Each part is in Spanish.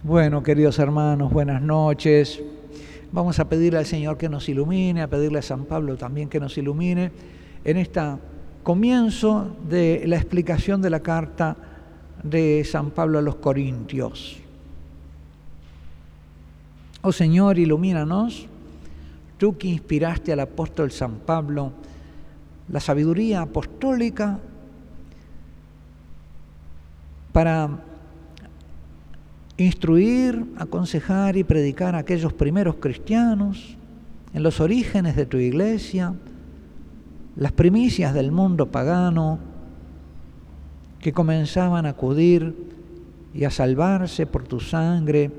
Bueno, queridos hermanos, buenas noches. Vamos a pedirle al Señor que nos ilumine, a pedirle a San Pablo también que nos ilumine en este comienzo de la explicación de la carta de San Pablo a los Corintios. Oh Señor, ilumínanos, tú que inspiraste al apóstol San Pablo la sabiduría apostólica para instruir, aconsejar y predicar a aquellos primeros cristianos en los orígenes de tu iglesia, las primicias del mundo pagano que comenzaban a acudir y a salvarse por tu sangre.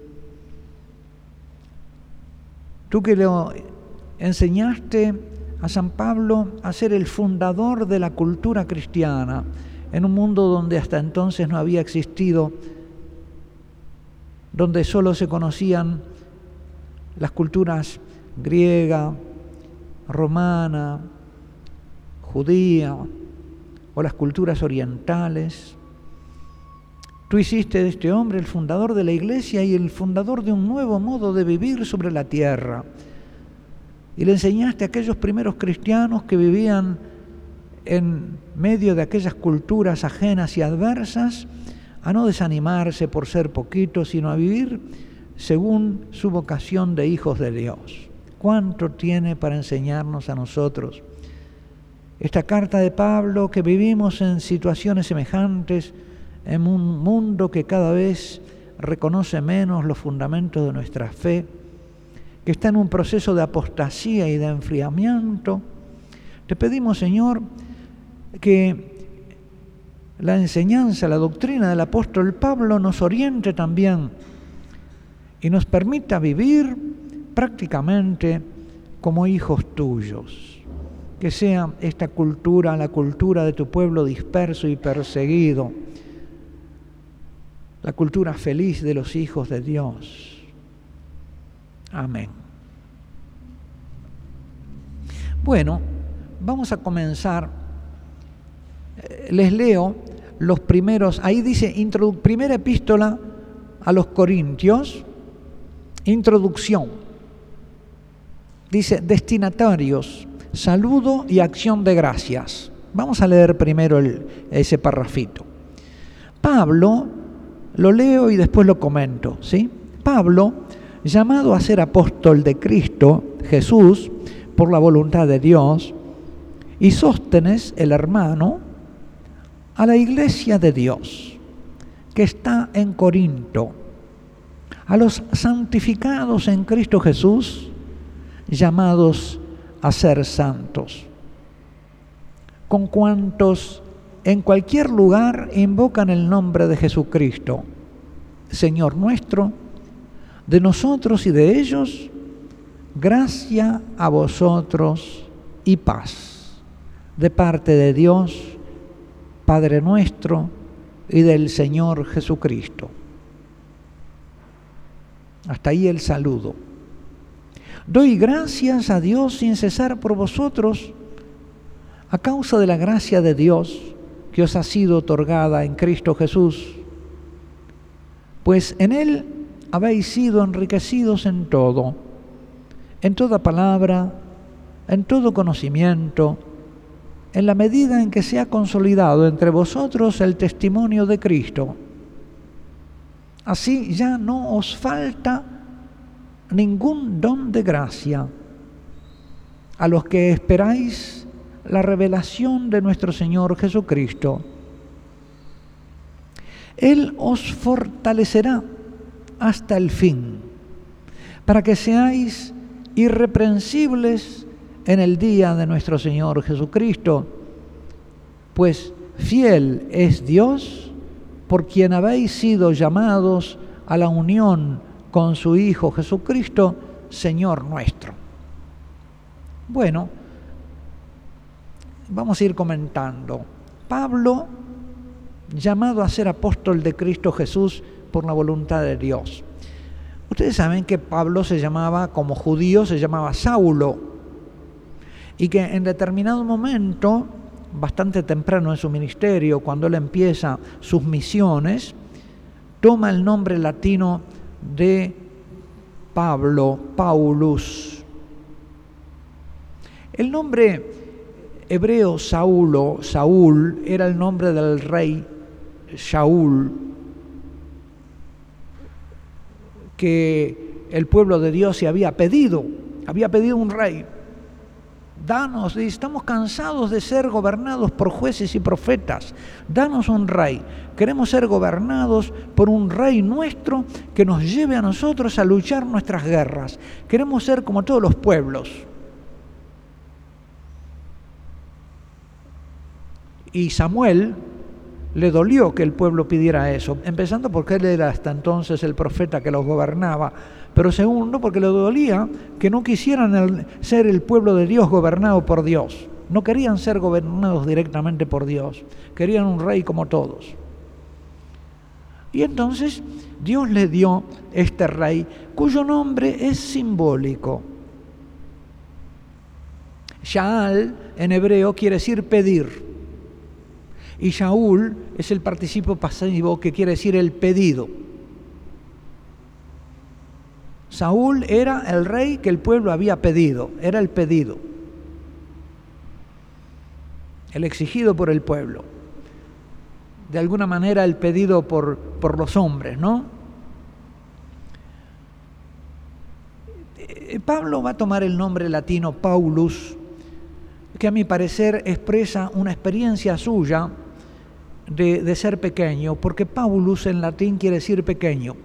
Tú que lo enseñaste a San Pablo a ser el fundador de la cultura cristiana en un mundo donde hasta entonces no había existido, donde solo se conocían las culturas griega, romana, judía o las culturas orientales. Tú hiciste de este hombre el fundador de la iglesia y el fundador de un nuevo modo de vivir sobre la tierra. Y le enseñaste a aquellos primeros cristianos que vivían en medio de aquellas culturas ajenas y adversas a no desanimarse por ser poquitos, sino a vivir según su vocación de hijos de Dios. ¿Cuánto tiene para enseñarnos a nosotros? Esta carta de Pablo, que vivimos en situaciones semejantes, en un mundo que cada vez reconoce menos los fundamentos de nuestra fe, que está en un proceso de apostasía y de enfriamiento. Te pedimos, Señor, que la enseñanza, la doctrina del apóstol Pablo nos oriente también y nos permita vivir prácticamente como hijos tuyos. Que sea esta cultura, la cultura de tu pueblo disperso y perseguido, la cultura feliz de los hijos de Dios. Amén. Bueno, vamos a comenzar. Les leo los primeros, ahí dice primera epístola a los Corintios, introducción. Dice destinatarios, saludo y acción de gracias. Vamos a leer primero ese parrafito. Pablo, lo leo y después lo comento, ¿sí? Pablo, llamado a ser apóstol de Cristo Jesús por la voluntad de Dios, y Sóstenes, el hermano, a la iglesia de Dios que está en Corinto, a los santificados en Cristo Jesús, llamados a ser santos, con cuantos en cualquier lugar invocan el nombre de Jesucristo, Señor nuestro, de nosotros y de ellos, gracia a vosotros y paz, de parte de Dios, Padre nuestro, y del Señor Jesucristo. Hasta ahí el saludo. Doy gracias a Dios sin cesar por vosotros, a causa de la gracia de Dios que os ha sido otorgada en Cristo Jesús, pues en Él habéis sido enriquecidos en todo, en toda palabra, en todo conocimiento, en la medida en que se ha consolidado entre vosotros el testimonio de Cristo. Así ya no os falta ningún don de gracia a los que esperáis la revelación de nuestro Señor Jesucristo. Él os fortalecerá hasta el fin, para que seáis irreprensibles en el día de nuestro Señor Jesucristo, pues fiel es Dios, por quien habéis sido llamados a la unión con su Hijo Jesucristo, Señor nuestro. Bueno, vamos a ir comentando. Pablo, llamado a ser apóstol de Cristo Jesús por la voluntad de Dios. Ustedes saben que Pablo se llamaba, como judío, se llamaba Saulo, y que en determinado momento, bastante temprano en su ministerio, cuando él empieza sus misiones, toma el nombre latino de Pablo, Paulus. El nombre hebreo Saúl, era el nombre del rey Shaul, que el pueblo de Dios se había pedido un rey. Danos, estamos cansados de ser gobernados por jueces y profetas. Danos un rey. Queremos ser gobernados por un rey nuestro que nos lleve a nosotros a luchar nuestras guerras. Queremos ser como todos los pueblos. Y Samuel le dolió que el pueblo pidiera eso, empezando porque él era hasta entonces el profeta que los gobernaba, pero segundo porque le dolía que no quisieran ser el pueblo de Dios gobernado por Dios. No querían ser gobernados directamente por Dios, querían un rey como todos. Y entonces Dios le dio este rey, cuyo nombre es simbólico. Sha'al en hebreo quiere decir pedir. Y Shaul es el participio pasivo que quiere decir el pedido. Saúl era el rey que el pueblo había pedido, era el pedido, el exigido por el pueblo. De alguna manera el pedido por los hombres, ¿no? Pablo va a tomar el nombre latino Paulus, que a mi parecer expresa una experiencia suya de ser pequeño, porque Paulus en latín quiere decir pequeño.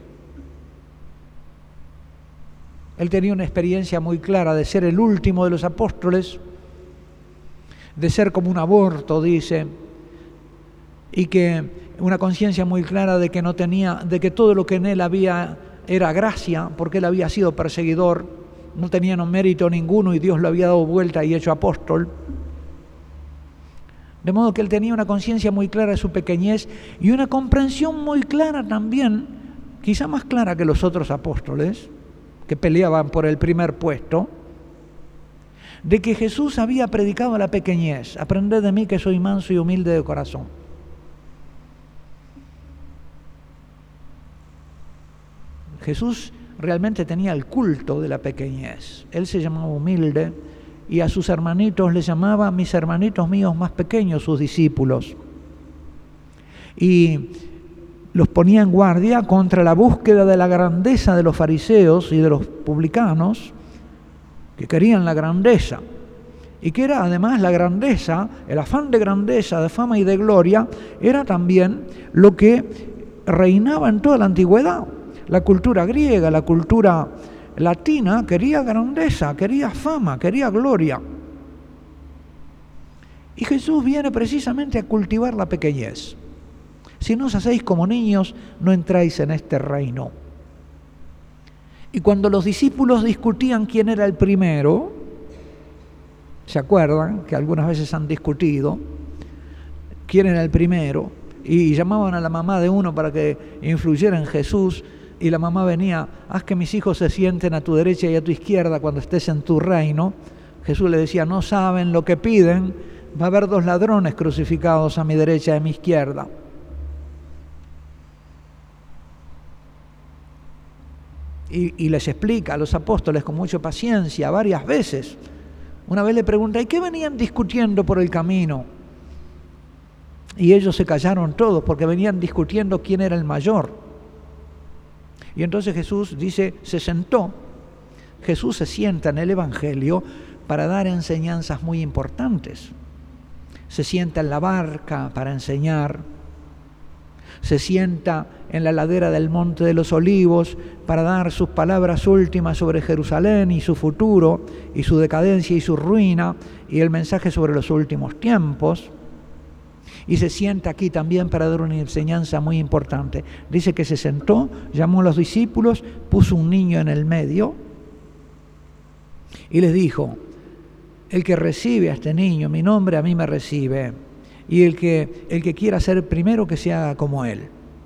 Él tenía una experiencia muy clara de ser el último de los apóstoles, de ser como un aborto, dice, y que una conciencia muy clara de que no tenía, de que todo lo que en él había era gracia, porque él había sido perseguidor, no tenía mérito ninguno y Dios lo había dado vuelta y hecho apóstol. De modo que él tenía una conciencia muy clara de su pequeñez y una comprensión muy clara también, quizá más clara que los otros apóstoles, que peleaban por el primer puesto, de que Jesús había predicado la pequeñez. Aprended de mí que soy manso y humilde de corazón. Jesús realmente tenía el culto de la pequeñez. Él se llamaba humilde y a sus hermanitos les llamaba mis hermanitos míos más pequeños, sus discípulos. Y los ponía en guardia contra la búsqueda de la grandeza de los fariseos y de los publicanos, que querían la grandeza. Y que era además la grandeza, el afán de grandeza, de fama y de gloria, era también lo que reinaba en toda la antigüedad. La cultura griega, la cultura latina quería grandeza, quería fama, quería gloria. Y Jesús viene precisamente a cultivar la pequeñez. Si no os hacéis como niños, no entráis en este reino. Y cuando los discípulos discutían quién era el primero, ¿se acuerdan que algunas veces han discutido quién era el primero? Y llamaban a la mamá de uno para que influyera en Jesús, y la mamá venía: haz que mis hijos se sienten a tu derecha y a tu izquierda cuando estés en tu reino. Jesús le decía: no saben lo que piden, va a haber 2 ladrones crucificados a mi derecha y a mi izquierda. Y les explica a los apóstoles con mucha paciencia varias veces. Una vez le pregunta: ¿y qué venían discutiendo por el camino? Y ellos se callaron todos porque venían discutiendo quién era el mayor. Y entonces Jesús dice, se sentó. Jesús se sienta en el Evangelio para dar enseñanzas muy importantes. Se sienta en la barca para enseñar. Se sienta en la ladera del Monte de los Olivos para dar sus palabras últimas sobre Jerusalén y su futuro, y su decadencia y su ruina, y el mensaje sobre los últimos tiempos. Y se sienta aquí también para dar una enseñanza muy importante. Dice que se sentó, llamó a los discípulos, puso un niño en el medio y les dijo: el que recibe a este niño, mi nombre, a mí me recibe. Y el que quiera ser primero, que se haga como él.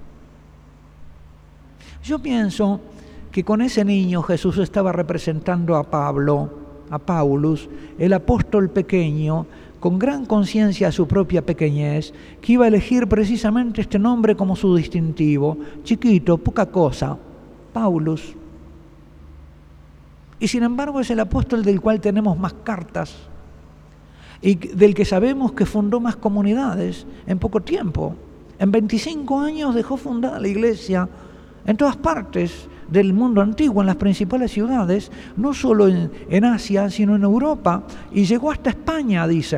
Yo pienso que con ese niño Jesús estaba representando a Pablo, a Paulus, el apóstol pequeño, con gran conciencia de su propia pequeñez, que iba a elegir precisamente este nombre como su distintivo, chiquito, poca cosa, Paulus. Y sin embargo es el apóstol del cual tenemos más cartas y del que sabemos que fundó más comunidades en poco tiempo. En 25 años dejó fundada la iglesia en todas partes del mundo antiguo, en las principales ciudades, no solo en Asia, sino en Europa, y llegó hasta España, dicen.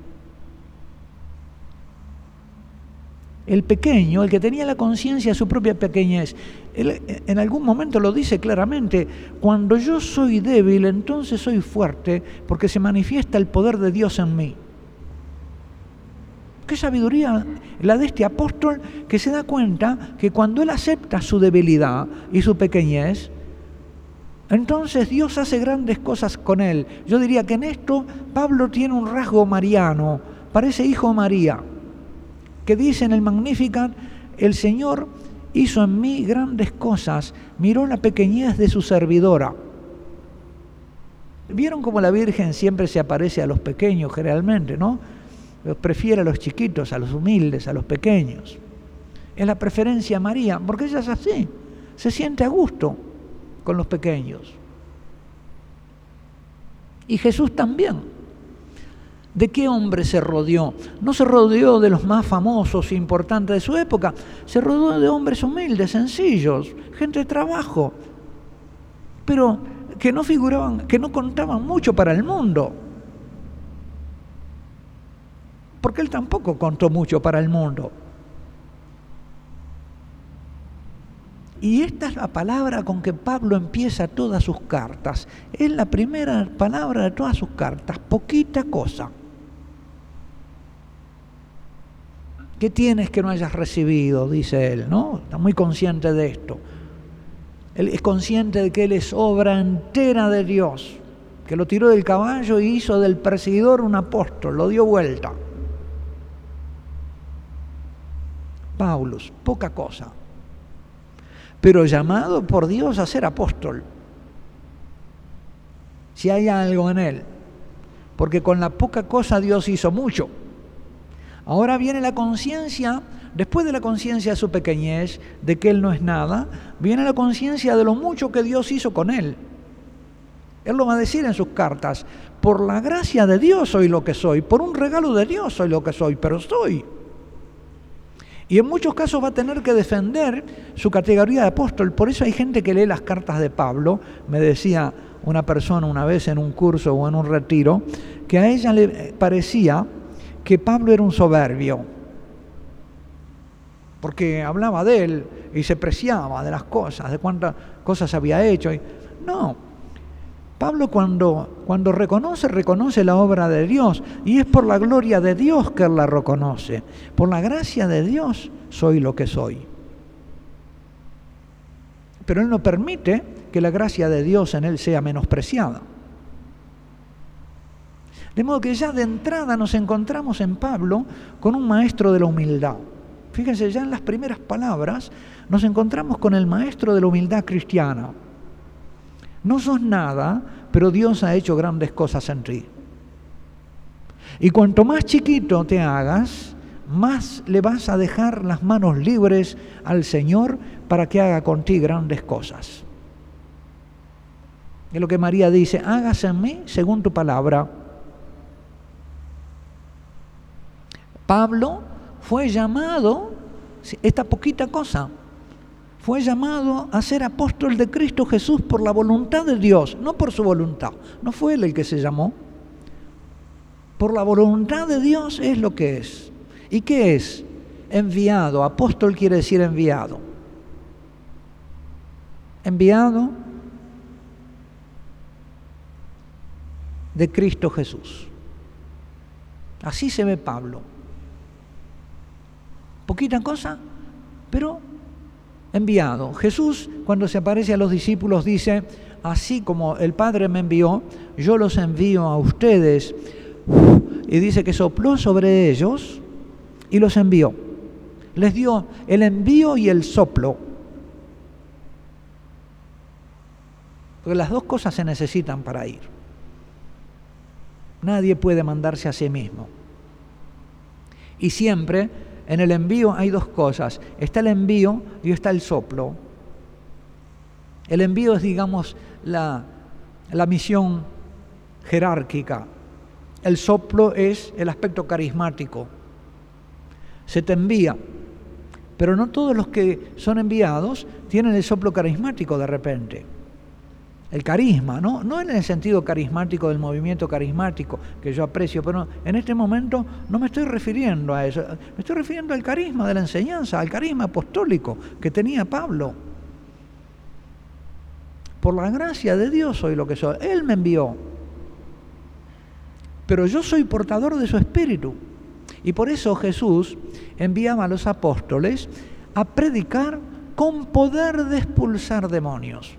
El pequeño, el que tenía la conciencia de su propia pequeñez, él en algún momento lo dice claramente: cuando yo soy débil, entonces soy fuerte, porque se manifiesta el poder de Dios en mí. Qué sabiduría la de este apóstol, que se da cuenta que cuando él acepta su debilidad y su pequeñez, entonces Dios hace grandes cosas con él. Yo diría que en esto Pablo tiene un rasgo mariano, parece hijo de María, que dice en el Magnificat: el Señor hizo en mí grandes cosas, miró la pequeñez de su servidora. ¿Vieron cómo la Virgen siempre se aparece a los pequeños generalmente, no? Prefiere a los chiquitos, a los humildes, a los pequeños. Es la preferencia a María, porque ella es así, se siente a gusto con los pequeños. Y Jesús también. ¿De qué hombre se rodeó? No se rodeó de los más famosos e importantes de su época, se rodeó de hombres humildes, sencillos, gente de trabajo, pero que no figuraban, que no contaban mucho para el mundo. Porque él tampoco contó mucho para el mundo. Y esta es la palabra con que Pablo empieza todas sus cartas. Es la primera palabra de todas sus cartas: poquita cosa. ¿Qué tienes que no hayas recibido?, dice él, ¿no? Está muy consciente de esto. Él es consciente de que él es obra entera de Dios, que lo tiró del caballo y hizo del perseguidor un apóstol, lo dio vuelta. Paulus, poca cosa, pero llamado por Dios a ser apóstol. Si hay algo en él, porque con la poca cosa Dios hizo mucho. Ahora viene la conciencia, después de la conciencia de su pequeñez, de que él no es nada, viene la conciencia de lo mucho que Dios hizo con él. Él lo va a decir en sus cartas: por la gracia de Dios soy lo que soy, por un regalo de Dios soy lo que soy, pero soy. Y en muchos casos va a tener que defender su categoría de apóstol. Por eso hay gente que lee las cartas de Pablo. Me decía una persona una vez en un curso o en un retiro, que a ella le parecía que Pablo era un soberbio, porque hablaba de él y se preciaba de las cosas, de cuántas cosas había hecho. No, Pablo cuando reconoce la obra de Dios, y es por la gloria de Dios que él la reconoce. Por la gracia de Dios soy lo que soy. Pero él no permite que la gracia de Dios en él sea menospreciada. De modo que ya de entrada nos encontramos en Pablo con un maestro de la humildad. Fíjense, ya en las primeras palabras nos encontramos con el maestro de la humildad cristiana. No sos nada, pero Dios ha hecho grandes cosas en ti. Y cuanto más chiquito te hagas, más le vas a dejar las manos libres al Señor para que haga con ti grandes cosas. Es lo que María dice: hágase en mí según tu palabra. Pablo fue llamado, esta poquita cosa, fue llamado a ser apóstol de Cristo Jesús por la voluntad de Dios, no por su voluntad. No fue él el que se llamó. Por la voluntad de Dios es lo que es. ¿Y qué es? Enviado. Apóstol quiere decir enviado. Enviado de Cristo Jesús. Así se ve Pablo. Poquita cosa, pero enviado. Jesús, cuando se aparece a los discípulos, dice: así como el Padre me envió, yo los envío a ustedes. Y dice que sopló sobre ellos y los envió. Les dio el envío y el soplo. Porque las dos cosas se necesitan para ir. Nadie puede mandarse a sí mismo. Y siempre en el envío hay dos cosas. Está el envío y está el soplo. El envío es, digamos, la misión jerárquica. El soplo es el aspecto carismático. Se te envía, pero no todos los que son enviados tienen el soplo carismático de repente. El carisma, no en el sentido carismático del movimiento carismático, que yo aprecio, pero en este momento no me estoy refiriendo a eso. Me estoy refiriendo al carisma de la enseñanza, al carisma apostólico que tenía Pablo. Por la gracia de Dios soy lo que soy. Él me envió. Pero yo soy portador de su espíritu. Y por eso Jesús enviaba a los apóstoles a predicar con poder de expulsar demonios.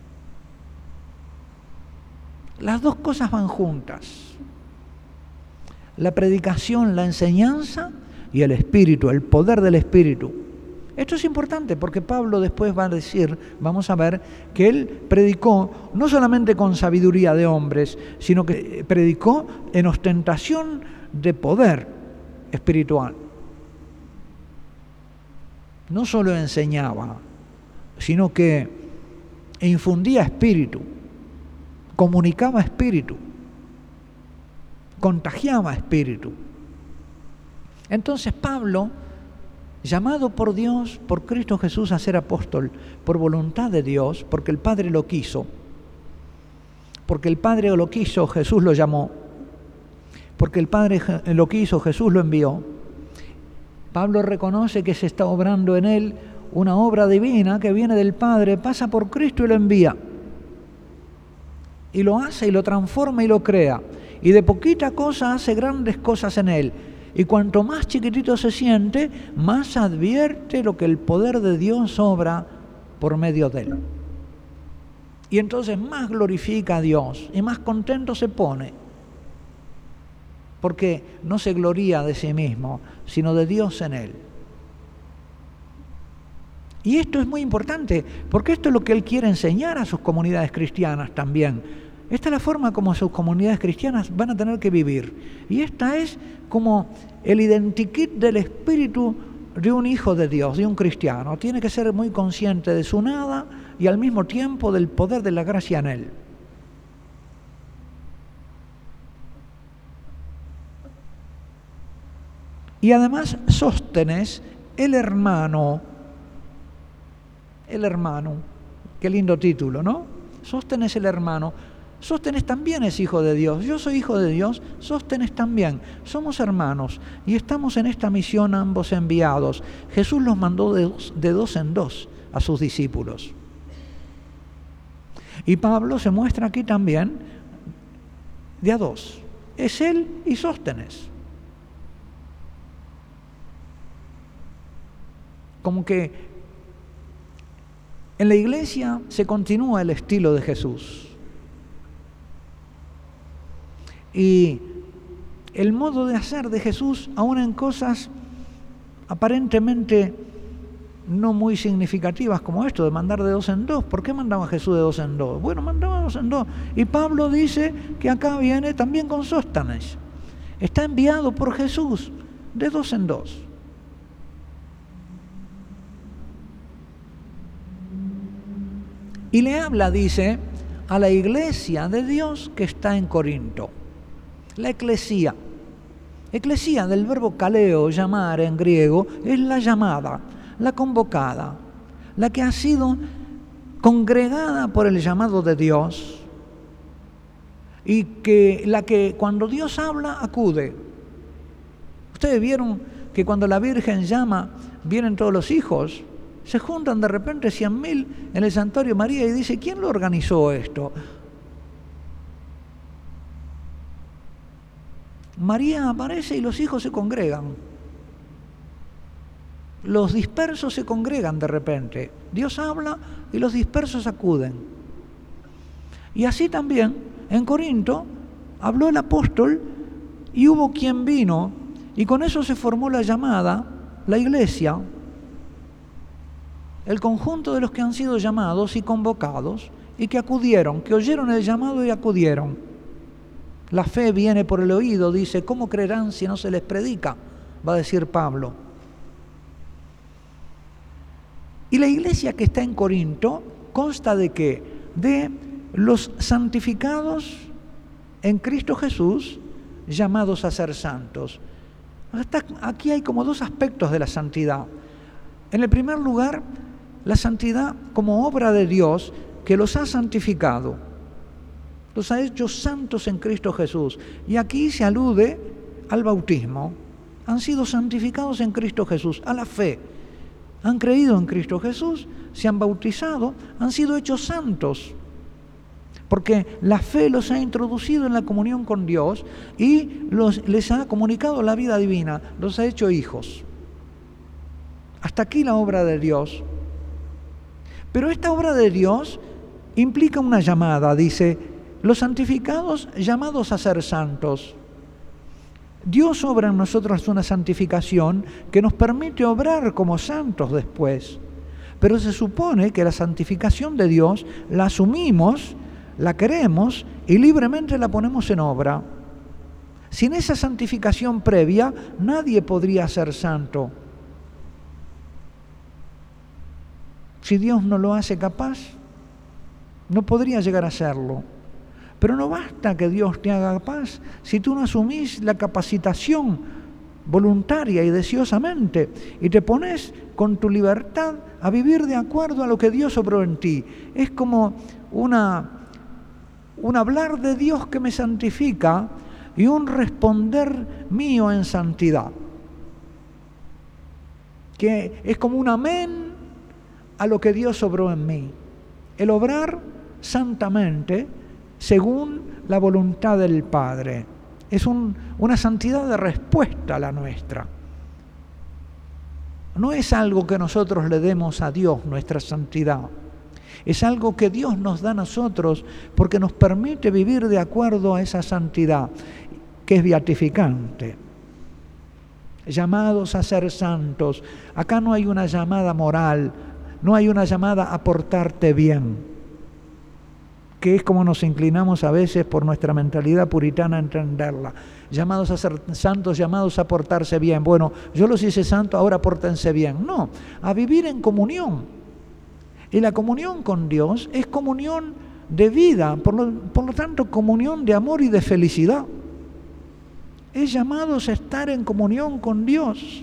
Las dos cosas van juntas. La predicación, la enseñanza y el espíritu, el poder del espíritu. Esto es importante porque Pablo después va a decir, vamos a ver, que él predicó no solamente con sabiduría de hombres, sino que predicó en ostentación de poder espiritual. No solo enseñaba, sino que infundía espíritu, comunicaba espíritu, contagiaba espíritu. Entonces Pablo, llamado por Dios, por Cristo Jesús a ser apóstol, por voluntad de Dios, porque el Padre lo quiso, porque el Padre lo quiso, Jesús lo llamó, porque el Padre lo quiso, Jesús lo envió. Pablo reconoce que se está obrando en él una obra divina que viene del Padre, pasa por Cristo y lo envía. Y lo hace y lo transforma y lo crea. Y de poquita cosa hace grandes cosas en él. Y cuanto más chiquitito se siente, más advierte lo que el poder de Dios obra por medio de él. Y entonces más glorifica a Dios y más contento se pone. Porque no se gloría de sí mismo, sino de Dios en él. Y esto es muy importante, porque esto es lo que él quiere enseñar a sus comunidades cristianas también. Esta es la forma como sus comunidades cristianas van a tener que vivir. Y esta es como el identikit del espíritu de un hijo de Dios, de un cristiano. Tiene que ser muy consciente de su nada y al mismo tiempo del poder de la gracia en él. Y además Sóstenes, el hermano, qué lindo título, ¿no? Sóstenes el hermano. Sóstenes también es hijo de Dios. Yo soy hijo de Dios, Sóstenes también. Somos hermanos y estamos en esta misión ambos enviados. Jesús los mandó de dos en dos a sus discípulos. Y Pablo se muestra aquí también de a dos. Es él y Sóstenes. Como que en la iglesia se continúa el estilo de Jesús. Y el modo de hacer de Jesús, aún en cosas aparentemente no muy significativas como esto de mandar de dos en dos. ¿Por qué mandaba Jesús de dos en dos? Bueno, mandaba de dos en dos. Y Pablo dice que acá viene también con Sóstenes. Está enviado por Jesús de dos en dos. Y le habla, dice, a la iglesia de Dios que está en Corinto. La eclesía. Eclesía, del verbo kaleo, llamar en griego, es la llamada, la convocada, la que ha sido congregada por el llamado de Dios y la que cuando Dios habla acude. Ustedes vieron que cuando la Virgen llama, vienen todos los hijos. Se juntan de repente 100.000 en el Santuario María y dice, ¿quién lo organizó esto? María aparece y los hijos se congregan. Los dispersos se congregan de repente. Dios habla y los dispersos acuden. Y así también en Corinto habló el apóstol y hubo quien vino y con eso se formó la llamada, la iglesia. El conjunto de los que han sido llamados y convocados y que acudieron, que oyeron el llamado y acudieron. La fe viene por el oído, dice, ¿cómo creerán si no se les predica? Va a decir Pablo. Y la iglesia que está en Corinto consta de ¿qué? De los santificados en Cristo Jesús, llamados a ser santos. Aquí hay como dos aspectos de la santidad. En el primer lugar, la santidad como obra de Dios que los ha santificado, los ha hecho santos en Cristo Jesús. Y aquí se alude al bautismo. Han sido santificados en Cristo Jesús, a la fe. Han creído en Cristo Jesús, se han bautizado, han sido hechos santos. Porque la fe los ha introducido en la comunión con Dios y les ha comunicado la vida divina, los ha hecho hijos. Hasta aquí la obra de Dios. Pero esta obra de Dios implica una llamada, dice, los santificados llamados a ser santos. Dios obra en nosotros una santificación que nos permite obrar como santos después. Pero se supone que la santificación de Dios la asumimos, la queremos y libremente la ponemos en obra. Sin esa santificación previa, nadie podría ser santo. Si Dios no lo hace capaz, no podría llegar a serlo. Pero no basta que Dios te haga capaz si tú no asumís la capacitación voluntaria y deseosamente y te pones con tu libertad a vivir de acuerdo a lo que Dios obró en ti. Es como un hablar de Dios que me santifica y un responder mío en santidad, que es como un amén a lo que Dios obró en mí. El obrar santamente según la voluntad del Padre. Es una santidad de respuesta a la nuestra. No es algo que nosotros le demos a Dios, nuestra santidad. Es algo que Dios nos da a nosotros porque nos permite vivir de acuerdo a esa santidad, que es beatificante. Llamados a ser santos. Acá no hay una llamada moral, no hay una llamada a portarte bien, que es como nos inclinamos a veces por nuestra mentalidad puritana a entenderla. Llamados a ser santos, llamados a portarse bien. Bueno, yo los hice santos, ahora pórtense bien. No, a vivir en comunión. Y la comunión con Dios es comunión de vida, por lo tanto comunión de amor y de felicidad. Es llamados a estar en comunión con Dios,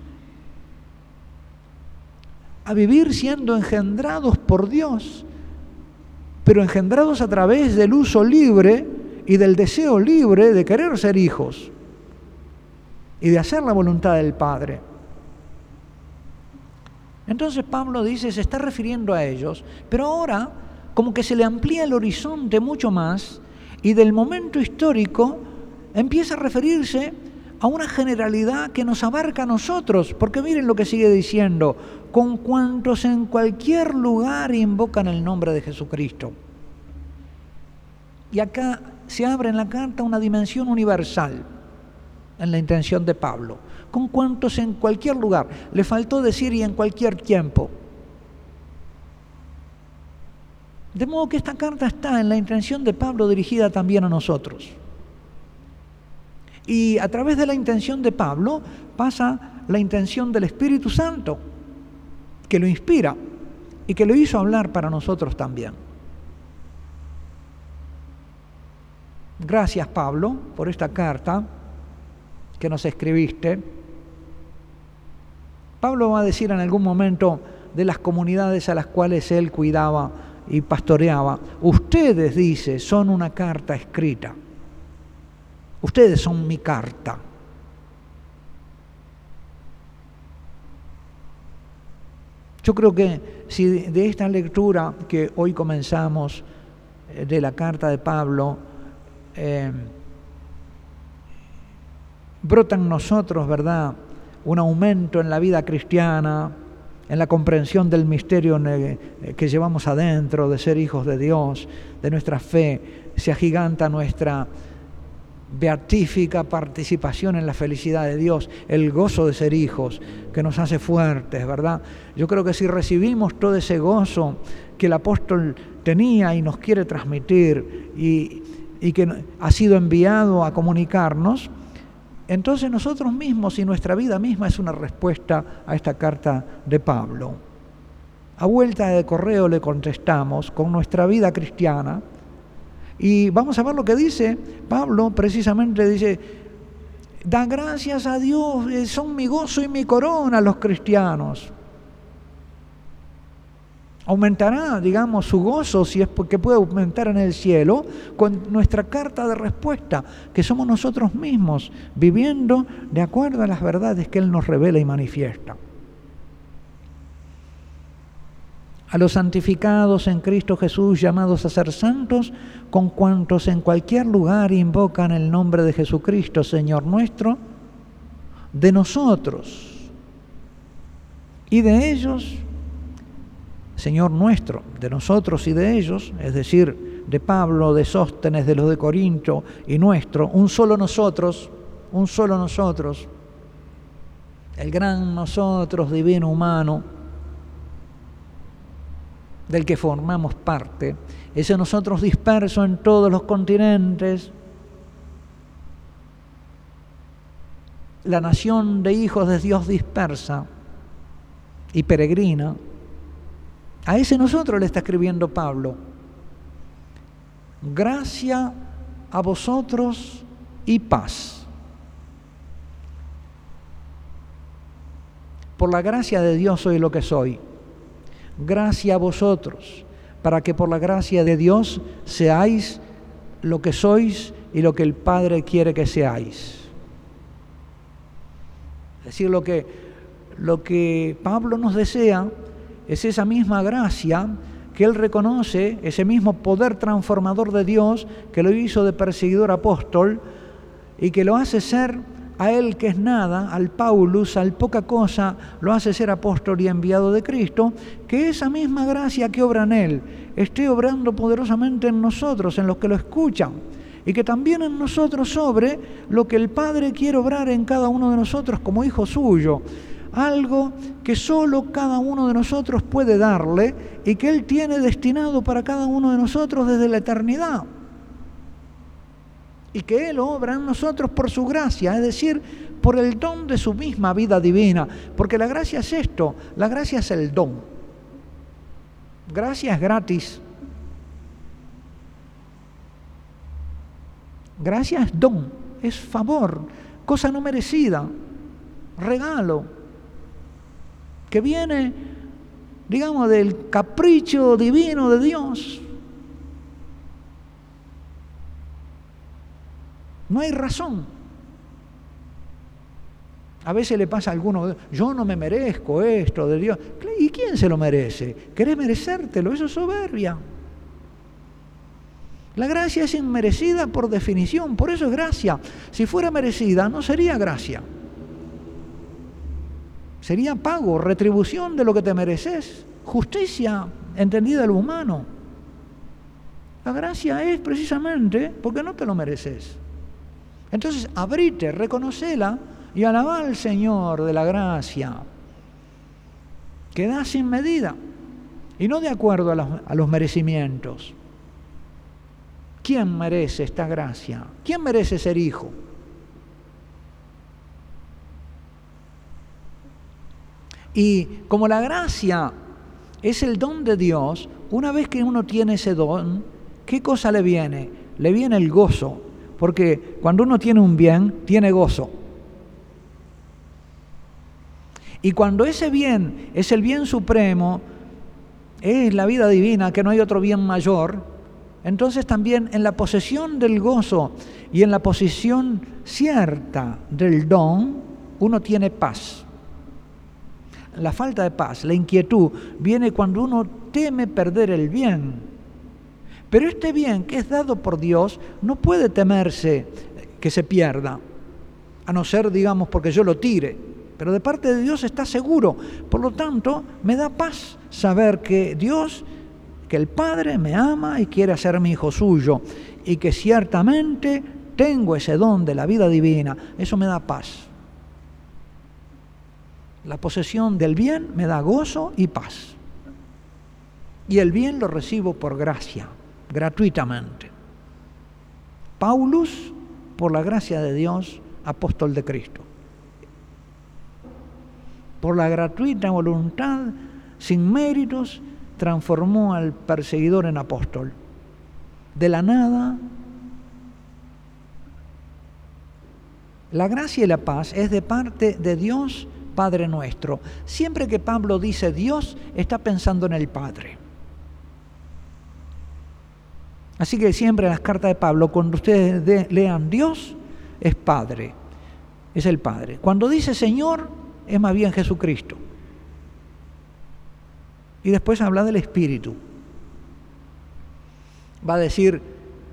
a vivir siendo engendrados por Dios, pero engendrados a través del uso libre y del deseo libre de querer ser hijos y de hacer la voluntad del Padre. Entonces Pablo dice, se está refiriendo a ellos, pero ahora como que se le amplía el horizonte mucho más y del momento histórico empieza a referirse a una generalidad que nos abarca a nosotros, porque miren lo que sigue diciendo, con cuantos en cualquier lugar invocan el nombre de Jesucristo. Y acá se abre en la carta una dimensión universal en la intención de Pablo. Con cuantos en cualquier lugar. Le faltó decir y en cualquier tiempo. De modo que esta carta está en la intención de Pablo dirigida también a nosotros. Y a través de la intención de Pablo pasa la intención del Espíritu Santo, que lo inspira y que lo hizo hablar para nosotros también. Gracias, Pablo, por esta carta que nos escribiste. Pablo va a decir en algún momento de las comunidades a las cuales él cuidaba y pastoreaba, ustedes, dice, son una carta escrita. Ustedes son mi carta. Yo creo que si de esta lectura que hoy comenzamos de la carta de Pablo, brota en nosotros, ¿verdad?, un aumento en la vida cristiana, en la comprensión del misterio que llevamos adentro de ser hijos de Dios, de nuestra fe, se agiganta nuestra beatífica participación en la felicidad de Dios, el gozo de ser hijos que nos hace fuertes, ¿verdad? Yo creo que si recibimos todo ese gozo que el apóstol tenía y nos quiere transmitir y y que ha sido enviado a comunicarnos, entonces nosotros mismos y nuestra vida misma es una respuesta a esta carta de Pablo. A vuelta de correo le contestamos con nuestra vida cristiana y vamos a ver lo que dice Pablo. Precisamente dice: da gracias a Dios, son mi gozo y mi corona los cristianos. Aumentará, digamos, su gozo, si es porque puede aumentar en el cielo, con nuestra carta de respuesta, que somos nosotros mismos, viviendo de acuerdo a las verdades que Él nos revela y manifiesta. A los santificados en Cristo Jesús, llamados a ser santos, con cuantos en cualquier lugar invocan el nombre de Jesucristo, Señor nuestro, de nosotros y de ellos, Señor nuestro, de nosotros y de ellos, es decir, de Pablo, de Sóstenes, de los de Corinto y nuestro, un solo nosotros, el gran nosotros divino humano, del que formamos parte, ese nosotros disperso en todos los continentes, la nación de hijos de Dios dispersa y peregrina. A ese nosotros le está escribiendo Pablo: gracia a vosotros y paz. Por la gracia de Dios soy lo que soy. Gracia a vosotros, para que por la gracia de Dios seáis lo que sois y lo que el Padre quiere que seáis. Es decir, lo que Pablo nos desea es esa misma gracia que él reconoce, ese mismo poder transformador de Dios que lo hizo de perseguidor apóstol y que lo hace ser a él que es nada, al Paulus, al poca cosa, lo hace ser apóstol y enviado de Cristo, que esa misma gracia que obra en él esté obrando poderosamente en nosotros, en los que lo escuchan, y que también en nosotros sobre lo que el Padre quiere obrar en cada uno de nosotros como hijo suyo, algo que solo cada uno de nosotros puede darle y que Él tiene destinado para cada uno de nosotros desde la eternidad. Y que Él obra en nosotros por su gracia, es decir, por el don de su misma vida divina. Porque la gracia es esto, la gracia es el don. Gracia es gratis. Gracia es don, es favor, cosa no merecida, regalo, que viene, digamos, del capricho divino de Dios. No hay razón. A veces le pasa a alguno: yo no me merezco esto de Dios. ¿Y quién se lo merece? ¿Querés merecértelo? Eso es soberbia. La gracia es inmerecida por definición, por eso es gracia. Si fuera merecida, no sería gracia. Sería pago, retribución de lo que te mereces. Justicia entendida de lo humano. La gracia es precisamente porque no te lo mereces. Entonces, abrite, reconocela y alabá al Señor de la gracia, que da sin medida y no de acuerdo a los merecimientos. ¿Quién merece esta gracia? ¿Quién merece ser hijo? Y como la gracia es el don de Dios, una vez que uno tiene ese don, ¿qué cosa le viene? Le viene el gozo. Porque cuando uno tiene un bien, tiene gozo. Y cuando ese bien es el bien supremo, es la vida divina, que no hay otro bien mayor, entonces también en la posesión del gozo y en la posición cierta del don, uno tiene paz. La falta de paz, la inquietud, viene cuando uno teme perder el bien. Pero este bien que es dado por Dios no puede temerse que se pierda, a no ser, digamos, porque yo lo tire. Pero de parte de Dios está seguro. Por lo tanto, me da paz saber que Dios, que el Padre me ama y quiere hacer mi hijo suyo, y que ciertamente tengo ese don de la vida divina. Eso me da paz. La posesión del bien me da gozo y paz. Y el bien lo recibo por gracia, gratuitamente. Paulus, por la gracia de Dios, apóstol de Cristo. Por la gratuita voluntad, sin méritos, transformó al perseguidor en apóstol. De la nada. La gracia y la paz es de parte de Dios, Padre nuestro. Siempre que Pablo dice Dios, está pensando en el Padre. Así que siempre en las cartas de Pablo, cuando ustedes lean Dios, es Padre, es el Padre. Cuando dice Señor, es más bien Jesucristo. Y después habla del Espíritu. Va a decir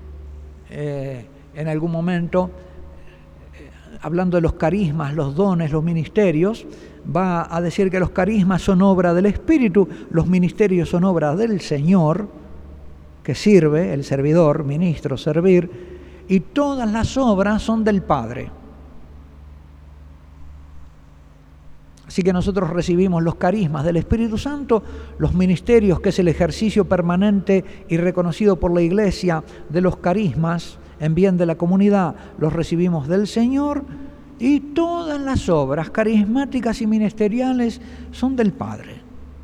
en algún momento, hablando de los carismas, los dones, los ministerios, va a decir que los carismas son obra del Espíritu, los ministerios son obra del Señor, que sirve, el servidor, ministro, servir, y todas las obras son del Padre. Así que nosotros recibimos los carismas del Espíritu Santo, los ministerios, que es el ejercicio permanente y reconocido por la Iglesia de los carismas en bien de la comunidad, los recibimos del Señor, y todas las obras carismáticas y ministeriales son del Padre.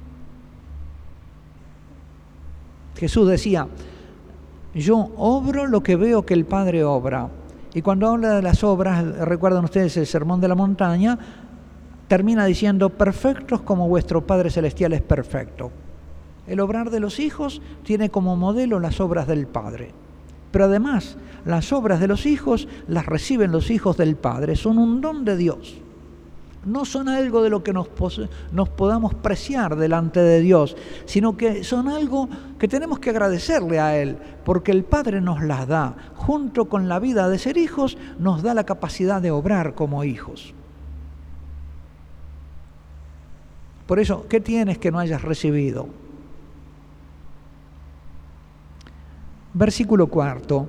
Jesús decía, yo obro lo que veo que el Padre obra. Y cuando habla de las obras, recuerdan ustedes el Sermón de la Montaña, termina diciendo, perfectos como vuestro Padre Celestial es perfecto. El obrar de los hijos tiene como modelo las obras del Padre. Pero además, las obras de los hijos las reciben los hijos del Padre, son un don de Dios. No son algo de lo que nos podamos preciar delante de Dios, sino que son algo que tenemos que agradecerle a Él, porque el Padre nos las da. Junto con la vida de ser hijos, nos da la capacidad de obrar como hijos. Por eso, ¿qué tienes que no hayas recibido? Versículo 4.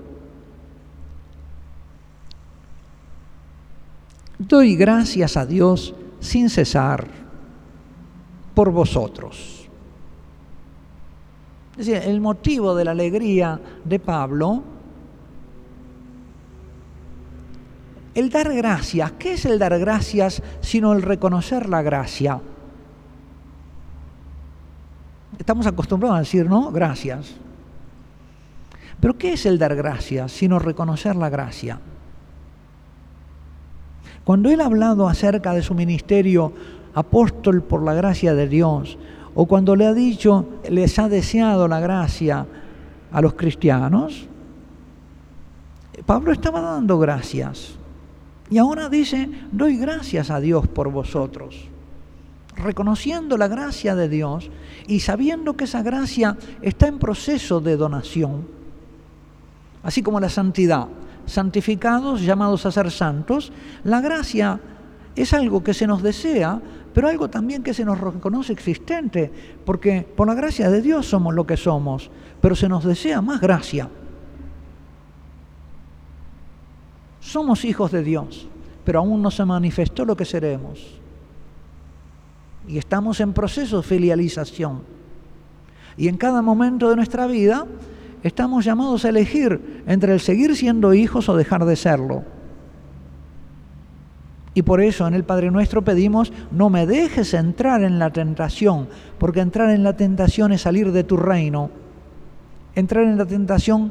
Doy gracias a Dios sin cesar por vosotros. Es decir, el motivo de la alegría de Pablo, el dar gracias. ¿Qué es el dar gracias sino el reconocer la gracia? Estamos acostumbrados a decir, ¿no? Gracias. Pero ¿qué es el dar gracias sino reconocer la gracia? Cuando él ha hablado acerca de su ministerio, apóstol por la gracia de Dios, o cuando le ha dicho, les ha deseado la gracia a los cristianos, Pablo estaba dando gracias. Y ahora dice, doy gracias a Dios por vosotros, reconociendo la gracia de Dios y sabiendo que esa gracia está en proceso de donación, así como la santidad. Santificados, llamados a ser santos, la gracia es algo que se nos desea, pero algo también que se nos reconoce existente, porque por la gracia de Dios somos lo que somos, pero se nos desea más gracia. Somos hijos de Dios, pero aún no se manifestó lo que seremos. Y estamos en proceso de filialización. Y en cada momento de nuestra vida estamos llamados a elegir entre el seguir siendo hijos o dejar de serlo. Y por eso en el Padre Nuestro pedimos, no me dejes entrar en la tentación, porque entrar en la tentación es salir de tu reino. Entrar en la tentación,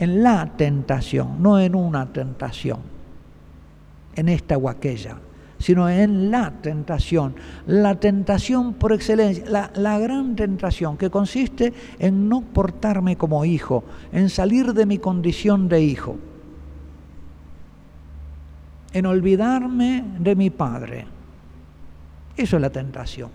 no en una tentación, en esta o aquella, sino en la tentación por excelencia, la gran tentación que consiste en no portarme como hijo, en salir de mi condición de hijo, en olvidarme de mi Padre. Eso es la tentación.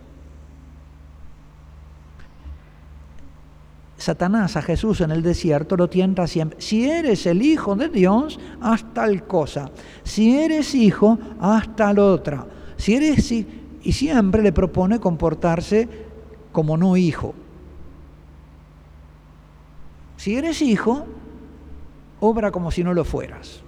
Satanás a Jesús en el desierto lo tienta siempre. Si eres el Hijo de Dios, haz tal cosa. Si eres hijo, haz tal otra. Y siempre le propone comportarse como no hijo. Si eres hijo, obra como si no lo fueras.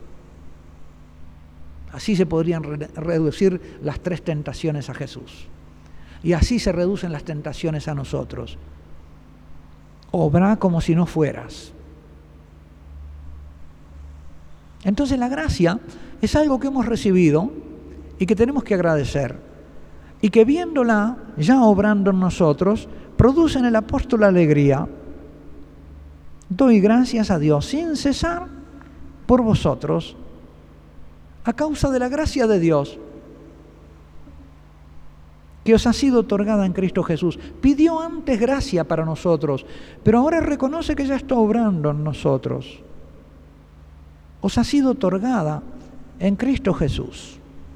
Así se podrían reducir las 3 tentaciones a Jesús. Y así se reducen las tentaciones a nosotros. Obra como si no fueras. Entonces la gracia es algo que hemos recibido y que tenemos que agradecer. Y que viéndola ya obrando en nosotros, produce en el apóstol alegría. Doy gracias a Dios sin cesar por vosotros, a causa de la gracia de Dios que os ha sido otorgada en Cristo Jesús. Pidió antes gracia para nosotros, pero ahora reconoce que ya está obrando en nosotros. Os ha sido otorgada en Cristo Jesús,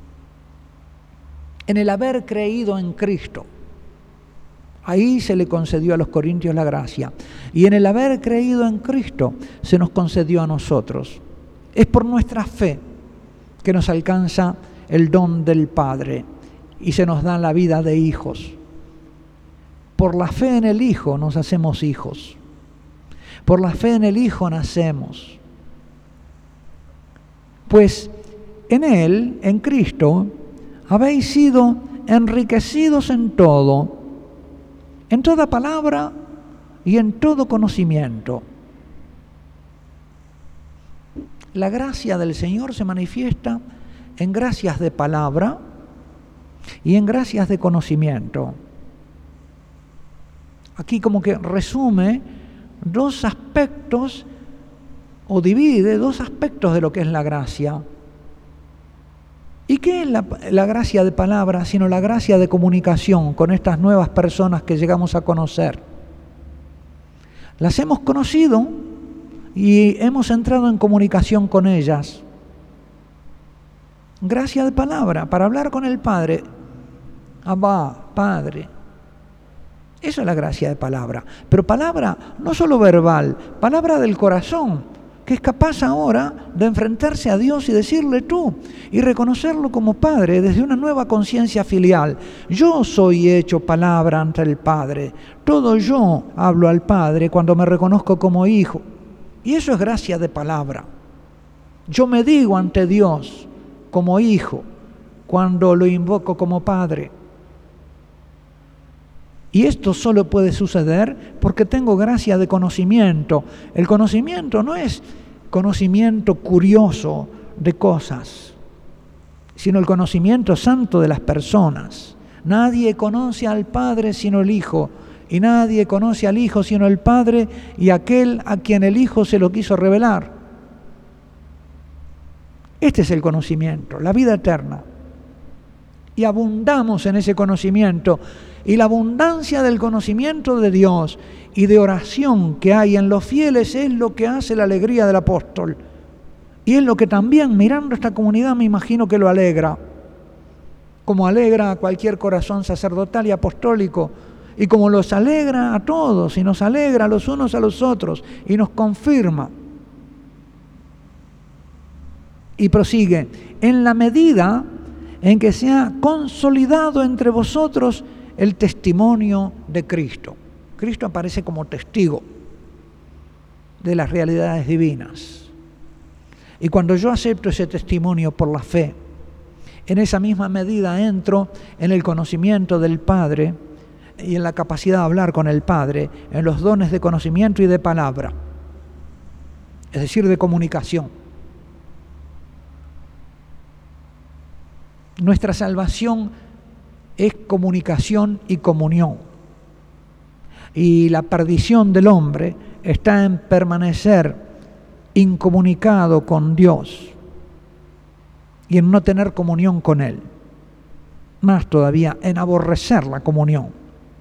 en el haber creído en Cristo. Ahí se le concedió a los corintios la gracia, y en el haber creído en Cristo se nos concedió a nosotros. Es por nuestra fe que nos alcanza el don del Padre y se nos da la vida de hijos. Por la fe en el Hijo nos hacemos hijos. Por la fe en el Hijo nacemos. Pues en Él, en Cristo, habéis sido enriquecidos en todo, en toda palabra y en todo conocimiento. La gracia del Señor se manifiesta en gracias de palabra y en gracias de conocimiento. Aquí como que resume dos aspectos o divide dos aspectos de lo que es la gracia. ¿Y qué es la gracia de palabra sino la gracia de comunicación con estas nuevas personas que llegamos a conocer? Las hemos conocido y hemos entrado en comunicación con ellas. Gracia de palabra, para hablar con el Padre. Abba, Padre. Eso es la gracia de palabra. Pero palabra no solo verbal, palabra del corazón, que es capaz ahora de enfrentarse a Dios y decirle tú, y reconocerlo como Padre desde una nueva conciencia filial. Yo soy hecho palabra ante el Padre. Todo yo hablo al Padre cuando me reconozco como hijo. Y eso es gracia de palabra. Yo me digo ante Dios como hijo cuando lo invoco como Padre. Y esto solo puede suceder porque tengo gracia de conocimiento. El conocimiento no es conocimiento curioso de cosas, sino el conocimiento santo de las personas. Nadie conoce al Padre sino el Hijo, y nadie conoce al Hijo sino el Padre y aquel a quien el Hijo se lo quiso revelar. Este es el conocimiento, la vida eterna. Y abundamos en ese conocimiento. Y la abundancia del conocimiento de Dios y de oración que hay en los fieles es lo que hace la alegría del apóstol. Y es lo que también, mirando esta comunidad, me imagino que lo alegra. Como alegra a cualquier corazón sacerdotal y apostólico. Y como los alegra a todos y nos alegra los unos a los otros y nos confirma. Y prosigue, en la medida en que se ha consolidado entre vosotros el testimonio de Cristo. Cristo aparece como testigo de las realidades divinas. Y cuando yo acepto ese testimonio por la fe, en esa misma medida entro en el conocimiento del Padre y en la capacidad de hablar con el Padre, en los dones de conocimiento y de palabra, es decir, de comunicación. Nuestra salvación es comunicación y comunión. Y la perdición del hombre está en permanecer incomunicado con Dios y en no tener comunión con Él. Más todavía, en aborrecer la comunión.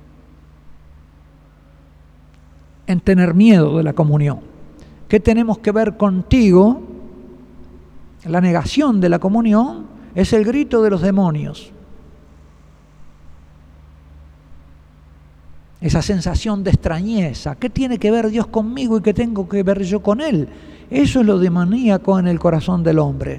En tener miedo de la comunión. ¿Qué tenemos que ver contigo? La negación de la comunión es el grito de los demonios. Esa sensación de extrañeza. ¿Qué tiene que ver Dios conmigo y qué tengo que ver yo con Él? Eso es lo demoníaco en el corazón del hombre.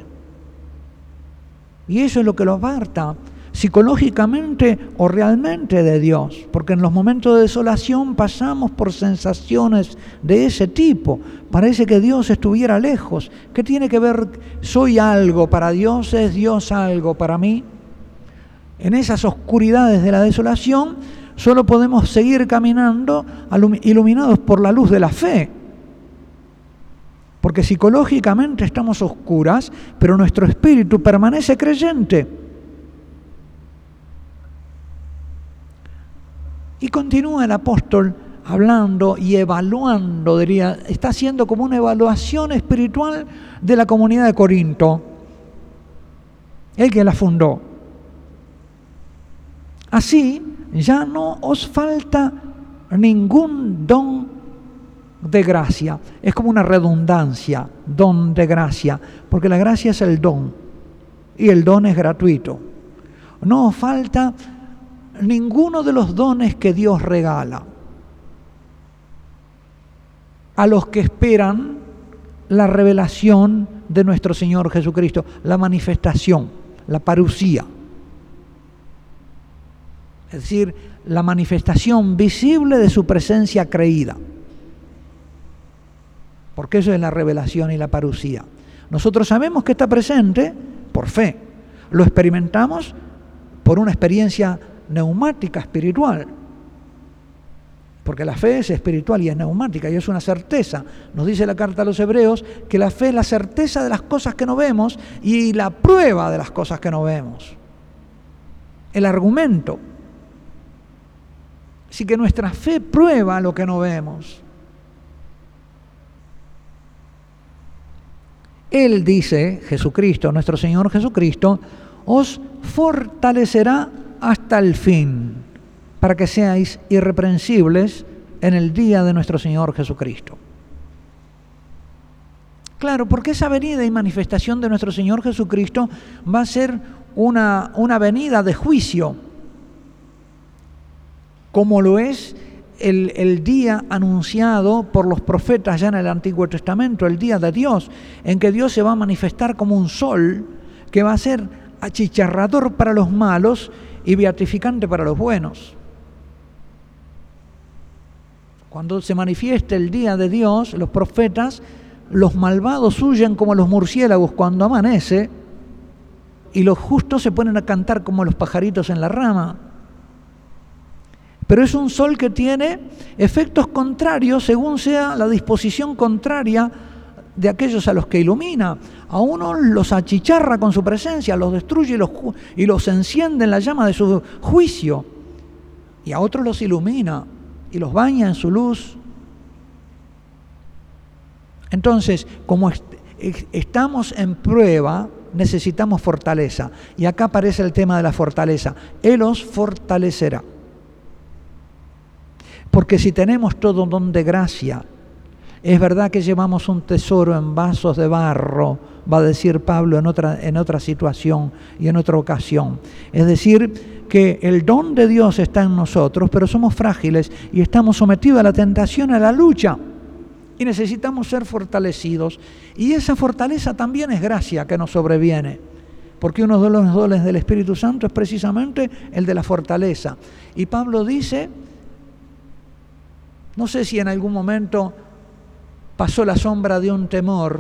Y eso es lo que lo aparta psicológicamente o realmente de Dios. Porque en los momentos de desolación pasamos por sensaciones de ese tipo. Parece que Dios estuviera lejos. ¿Qué tiene que ver? ¿Soy algo para Dios? ¿Es Dios algo para mí? En esas oscuridades de la desolación solo podemos seguir caminando iluminados por la luz de la fe. porque psicológicamente estamos a oscuras, pero nuestro espíritu permanece creyente. Y continúa el apóstol hablando y evaluando, diría, está haciendo como una evaluación espiritual de la comunidad de Corinto, el que la fundó. Así, ya no os falta ningún don de gracia. Es como una redundancia, don de gracia, porque la gracia es el don y el don es gratuito. No os falta ninguno de los dones que Dios regala a los que esperan la revelación de nuestro Señor Jesucristo, la manifestación, la parusía. Es decir, la manifestación visible de su presencia creída. Porque eso es la revelación y la parusía. Nosotros sabemos que está presente por fe. Lo experimentamos por una experiencia neumática espiritual. Porque la fe es espiritual y es neumática y es una certeza. Nos dice la carta a los Hebreos que la fe es la certeza de las cosas que no vemos y la prueba de las cosas que no vemos. El argumento. Así que nuestra fe prueba lo que no vemos. Él dice, Jesucristo, nuestro Señor Jesucristo, os fortalecerá hasta el fin, para que seáis irreprensibles en el día de nuestro Señor Jesucristo. Claro, porque esa venida y manifestación de nuestro Señor Jesucristo va a ser una venida de juicio, como lo es el día anunciado por los profetas ya en el Antiguo Testamento, el día de Dios, en que Dios se va a manifestar como un sol que va a ser achicharrador para los malos y beatificante para los buenos. Cuando se manifieste el día de Dios, los profetas, los malvados huyen como los murciélagos cuando amanece y los justos se ponen a cantar como los pajaritos en la rama. Pero es un sol que tiene efectos contrarios según sea la disposición contraria de aquellos a los que ilumina. A unos los achicharra con su presencia, los destruye y los enciende en la llama de su juicio. Y a otros los ilumina y los baña en su luz. Entonces, como estamos en prueba, necesitamos fortaleza. Y acá aparece el tema de la fortaleza. Él os fortalecerá. Porque si tenemos todo don de gracia, es verdad que llevamos un tesoro en vasos de barro, va a decir Pablo en otra situación y en otra ocasión. Es decir, que el don de Dios está en nosotros, pero somos frágiles y estamos sometidos a la tentación, a la lucha. Y necesitamos ser fortalecidos. Y esa fortaleza también es gracia que nos sobreviene. Porque uno de los dones del Espíritu Santo es precisamente el de la fortaleza. Y Pablo dice... No sé si en algún momento pasó la sombra de un temor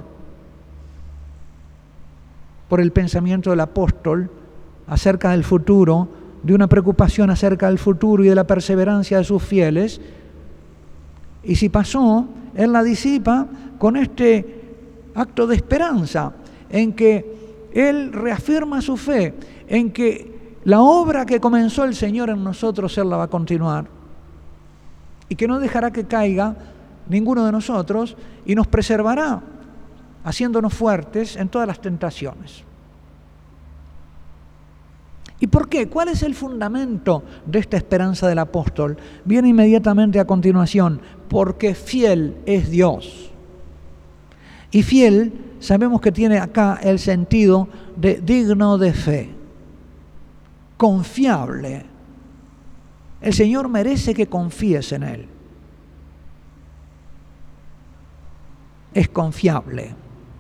por el pensamiento del apóstol acerca del futuro, de una preocupación acerca del futuro y de la perseverancia de sus fieles. Y si pasó, él la disipa con este acto de esperanza, en que él reafirma su fe, en que la obra que comenzó el Señor en nosotros, Él la va a continuar. Y que no dejará que caiga ninguno de nosotros y nos preservará, haciéndonos fuertes en todas las tentaciones. ¿Y por qué? ¿Cuál es el fundamento de esta esperanza del apóstol? Viene inmediatamente a continuación, porque fiel es Dios. Y fiel, sabemos que tiene acá el sentido de digno de fe, confiable. El Señor merece que confíes en Él. Es confiable.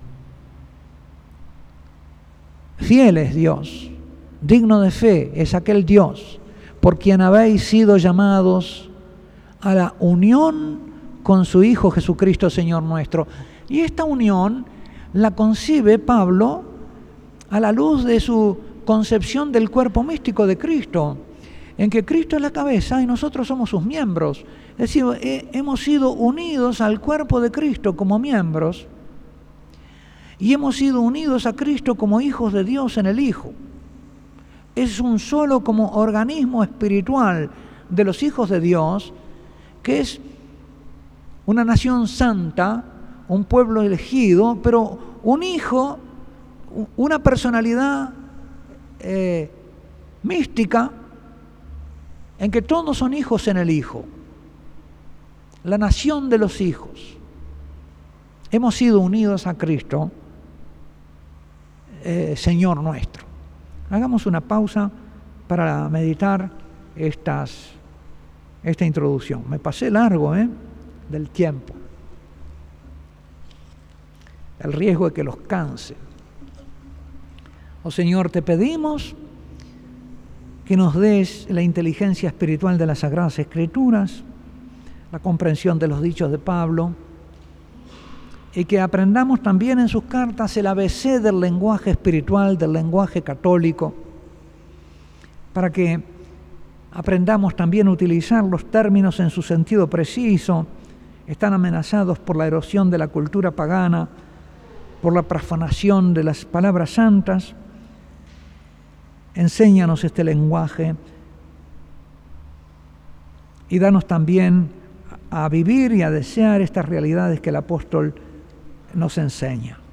Fiel es Dios. Digno de fe es aquel Dios por quien habéis sido llamados a la unión con su Hijo Jesucristo, Señor nuestro. Y esta unión la concibe Pablo a la luz de su concepción del cuerpo místico de Cristo, en que Cristo es la cabeza y nosotros somos sus miembros. Es decir, hemos sido unidos al cuerpo de Cristo como miembros y hemos sido unidos a Cristo como hijos de Dios en el Hijo. Es un solo como organismo espiritual de los hijos de Dios, que es una nación santa, un pueblo elegido, pero un hijo, una personalidad mística, en que todos son hijos en el Hijo. La nación de los hijos. Hemos sido unidos a Cristo, Señor nuestro. Hagamos una pausa para meditar esta introducción. Me pasé largo del tiempo. El riesgo de que los canse. Oh Señor, te pedimos que nos des la inteligencia espiritual de las Sagradas Escrituras, la comprensión de los dichos de Pablo, y que aprendamos también en sus cartas el ABC del lenguaje espiritual, del lenguaje católico, para que aprendamos también a utilizar los términos en su sentido preciso. Están amenazados por la erosión de la cultura pagana, por la profanación de las palabras santas. Enséñanos este lenguaje y danos también a vivir y a desear estas realidades que el apóstol nos enseña.